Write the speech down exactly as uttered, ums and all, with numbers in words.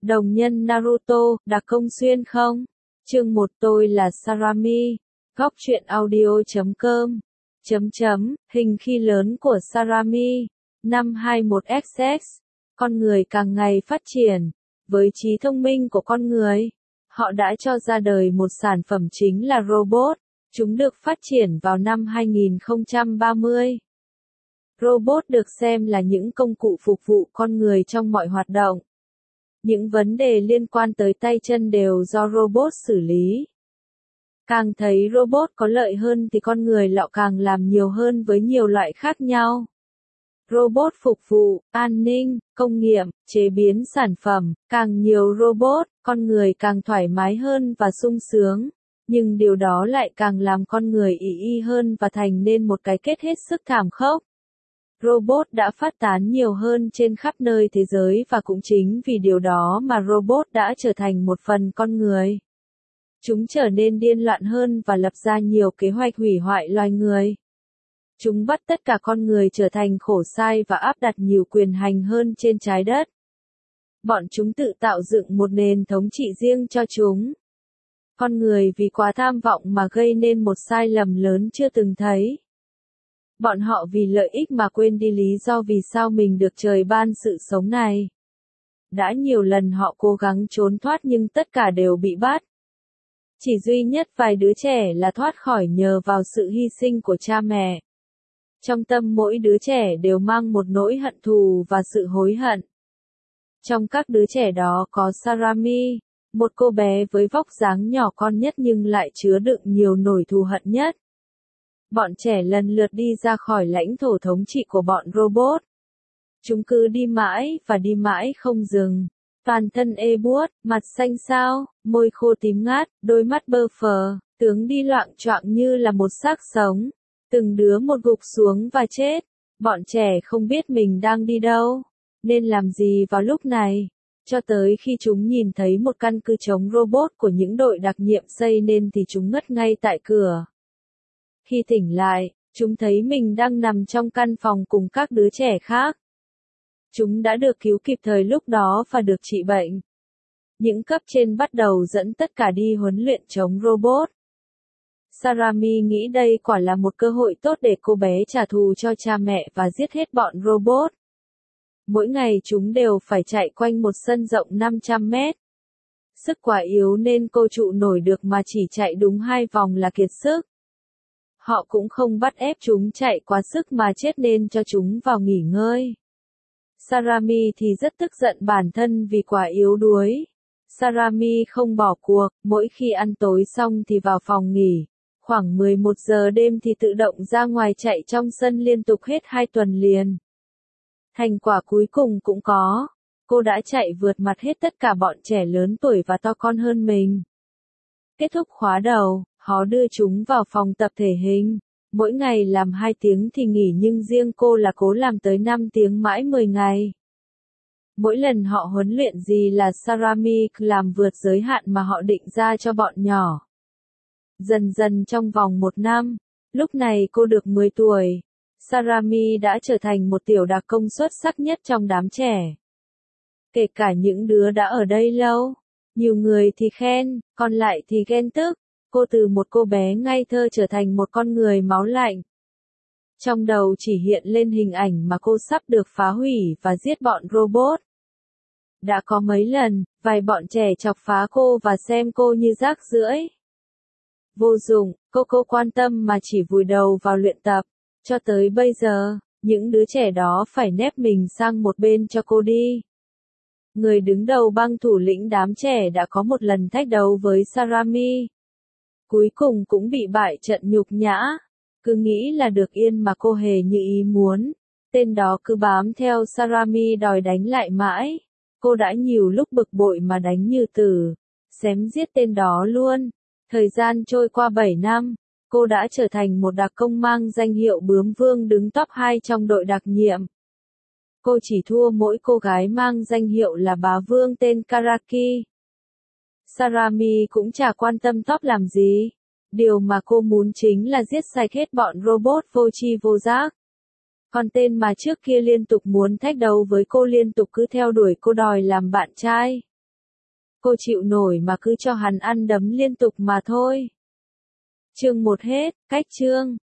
Đồng nhân Naruto, đặc công xuyên không? Chương một tôi là Sarami. Góc truyện audio chấm com. Chấm chấm, hình khi lớn của Sarami. Năm hai mốt ích ích. Con người càng ngày phát triển. Với trí thông minh của con người, họ đã cho ra đời một sản phẩm chính là robot. Chúng được phát triển vào năm hai nghìn không trăm ba mươi. Robot được xem là những công cụ phục vụ con người trong mọi hoạt động. Những vấn đề liên quan tới tay chân đều do robot xử lý. Càng thấy robot có lợi hơn thì con người lọ càng làm nhiều hơn với nhiều loại khác nhau. Robot phục vụ, an ninh, công nghiệp, chế biến sản phẩm, càng nhiều robot, con người càng thoải mái hơn và sung sướng. Nhưng điều đó lại càng làm con người ỷ y hơn và thành nên một cái kết hết sức thảm khốc. Robot đã phát tán nhiều hơn trên khắp nơi thế giới và cũng chính vì điều đó mà robot đã trở thành một phần con người. Chúng trở nên điên loạn hơn và lập ra nhiều kế hoạch hủy hoại loài người. Chúng bắt tất cả con người trở thành khổ sai và áp đặt nhiều quyền hành hơn trên trái đất. Bọn chúng tự tạo dựng một nền thống trị riêng cho chúng. Con người vì quá tham vọng mà gây nên một sai lầm lớn chưa từng thấy. Bọn họ vì lợi ích mà quên đi lý do vì sao mình được trời ban sự sống này. Đã nhiều lần họ cố gắng trốn thoát nhưng tất cả đều bị bắt. Chỉ duy nhất vài đứa trẻ là thoát khỏi nhờ vào sự hy sinh của cha mẹ. Trong tâm mỗi đứa trẻ đều mang một nỗi hận thù và sự hối hận. Trong các đứa trẻ đó có Sarami, một cô bé với vóc dáng nhỏ con nhất nhưng lại chứa đựng nhiều nỗi thù hận nhất. Bọn trẻ lần lượt đi ra khỏi lãnh thổ thống trị của bọn robot. Chúng cứ đi mãi và đi mãi không dừng. Toàn thân ê buốt, mặt xanh xao, môi khô tím ngắt, đôi mắt bơ phờ, tướng đi loạng choạng như là một xác sống. Từng đứa một gục xuống và chết. Bọn trẻ không biết mình đang đi đâu, nên làm gì vào lúc này. Cho tới khi chúng nhìn thấy một căn cứ chống robot của những đội đặc nhiệm xây nên thì chúng ngất ngay tại cửa. Khi tỉnh lại, chúng thấy mình đang nằm trong căn phòng cùng các đứa trẻ khác. Chúng đã được cứu kịp thời lúc đó và được trị bệnh. Những cấp trên bắt đầu dẫn tất cả đi huấn luyện chống robot. Sarami nghĩ đây quả là một cơ hội tốt để cô bé trả thù cho cha mẹ và giết hết bọn robot. Mỗi ngày chúng đều phải chạy quanh một sân rộng năm trăm mét. Sức quá yếu nên cô trụ nổi được mà chỉ chạy đúng hai vòng là kiệt sức. Họ cũng không bắt ép chúng chạy quá sức mà chết nên cho chúng vào nghỉ ngơi. Sarami thì rất tức giận bản thân vì quá yếu đuối. Sarami không bỏ cuộc, mỗi khi ăn tối xong thì vào phòng nghỉ. Khoảng mười một giờ đêm thì tự động ra ngoài chạy trong sân liên tục hết hai tuần liền. Thành quả cuối cùng cũng có. Cô đã chạy vượt mặt hết tất cả bọn trẻ lớn tuổi và to con hơn mình. Kết thúc khóa đầu, họ đưa chúng vào phòng tập thể hình. Mỗi ngày làm hai tiếng thì nghỉ nhưng riêng cô là cố làm tới năm tiếng mãi mười ngày. Mỗi lần họ huấn luyện gì là Sarami làm vượt giới hạn mà họ định ra cho bọn nhỏ. Dần dần trong vòng một năm, lúc này cô được mười tuổi, Sarami đã trở thành một tiểu đặc công xuất sắc nhất trong đám trẻ. Kể cả những đứa đã ở đây lâu, nhiều người thì khen, còn lại thì ghen tức. Cô từ một cô bé ngây thơ trở thành một con người máu lạnh. Trong đầu chỉ hiện lên hình ảnh mà cô sắp được phá hủy và giết bọn robot. Đã có mấy lần, vài bọn trẻ chọc phá cô và xem cô như rác rưởi. Vô dụng, cô cô quan tâm mà chỉ vùi đầu vào luyện tập. Cho tới bây giờ, những đứa trẻ đó phải nép mình sang một bên cho cô đi. Người đứng đầu bang thủ lĩnh đám trẻ đã có một lần thách đấu với Sarami. Cuối cùng cũng bị bại trận nhục nhã. Cứ nghĩ là được yên mà cô hề như ý muốn. Tên đó cứ bám theo Sarami đòi đánh lại mãi. Cô đã nhiều lúc bực bội mà đánh như tử. Xém giết tên đó luôn. Thời gian trôi qua bảy năm. Cô đã trở thành một đặc công mang danh hiệu bướm vương đứng top hai trong đội đặc nhiệm. Cô chỉ thua mỗi cô gái mang danh hiệu là bá vương tên Karaki. Sarami cũng chả quan tâm top làm gì. Điều mà cô muốn chính là giết sạch hết bọn robot vô tri vô giác. Còn tên mà trước kia liên tục muốn thách đấu với cô liên tục cứ theo đuổi cô đòi làm bạn trai. cô chịu nổi mà cứ cho hắn ăn đấm liên tục mà thôi. Chương một hết, cách chương.